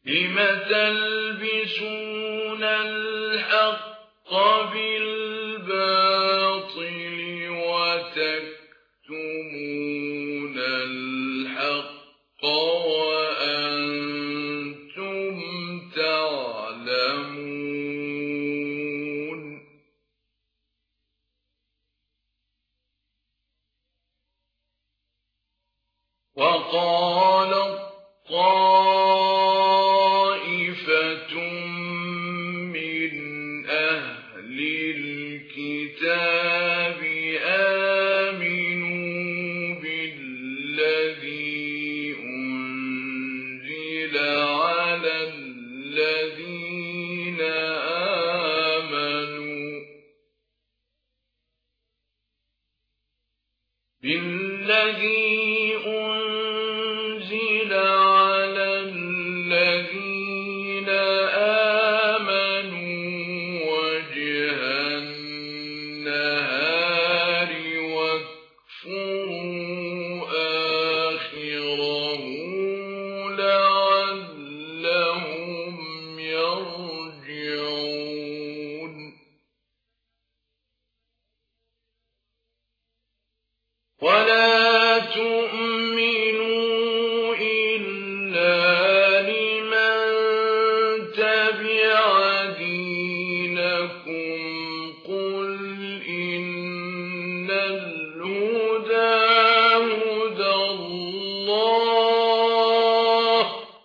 لم تلبسون الحق بالباطل وتكتمون الحق وأنتم تعلمون. وقالت طائفة من أهل الكتاب آمنوا بالذي أنزل على الذين آمنوا وجه النهار واكفروا آخره لعلهم يرجعون. ولا تؤمنوا إلا لمن تبع دينكم قل إن الهدى هدى الله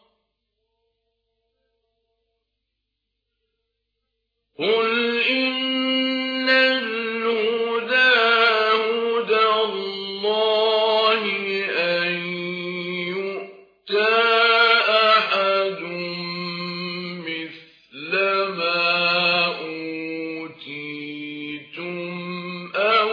أن يؤتى أحد مثل ما أوتيتم أو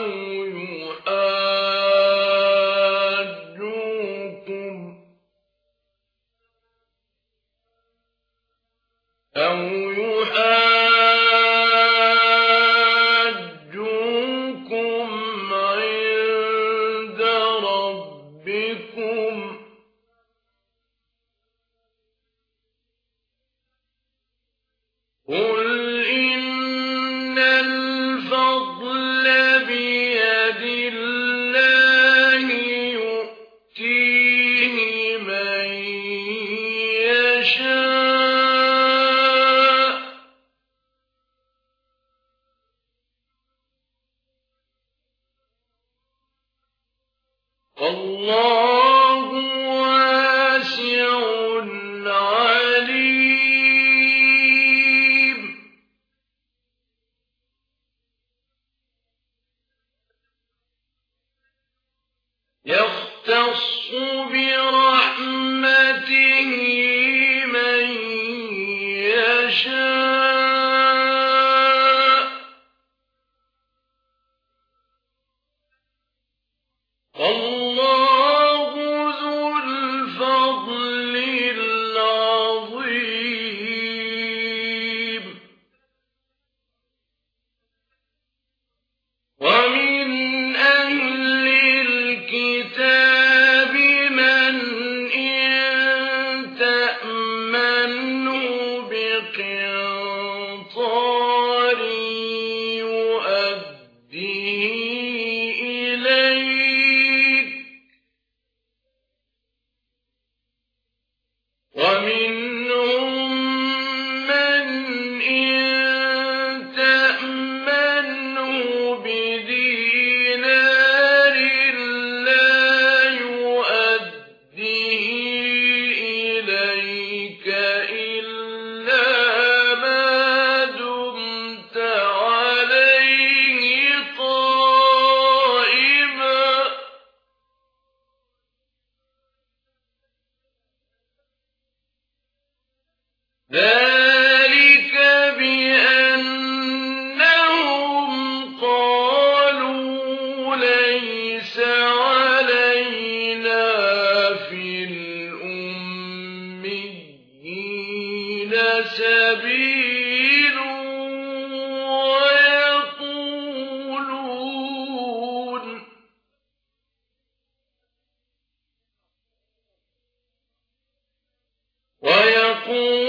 يحاجوكم عند ربكم. قل إن الفضل بيد الله يؤتيه من يشاء والله واسع عليم. يختص برحمته من يشاء والله ذو الفضل العظيم. ومن أهل الكتاب من إن تأمنه بقنطار يؤديه إليك ومنهم من إن تأمنه بدينار لا يؤديه إليك إلا ما دمت عليه قائما. ذلك بأنهم قالوا ليس علينا في الأميين سبيل ويقولون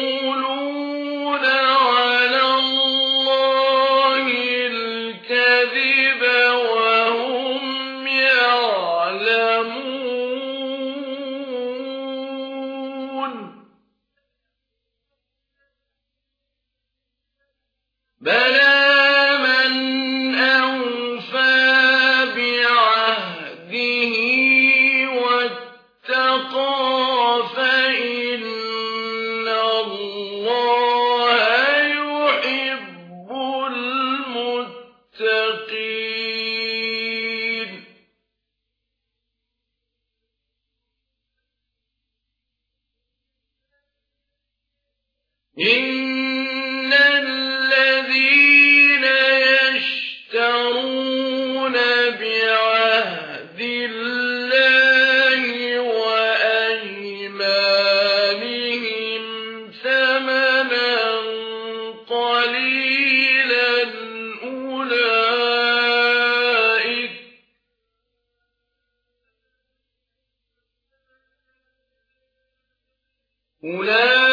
بلى من أوفى بعهده واتقى فإن الله يحب المتقين إن الذين يشترون بعهد الله وأيمانهم ثمنا قليلا أولئك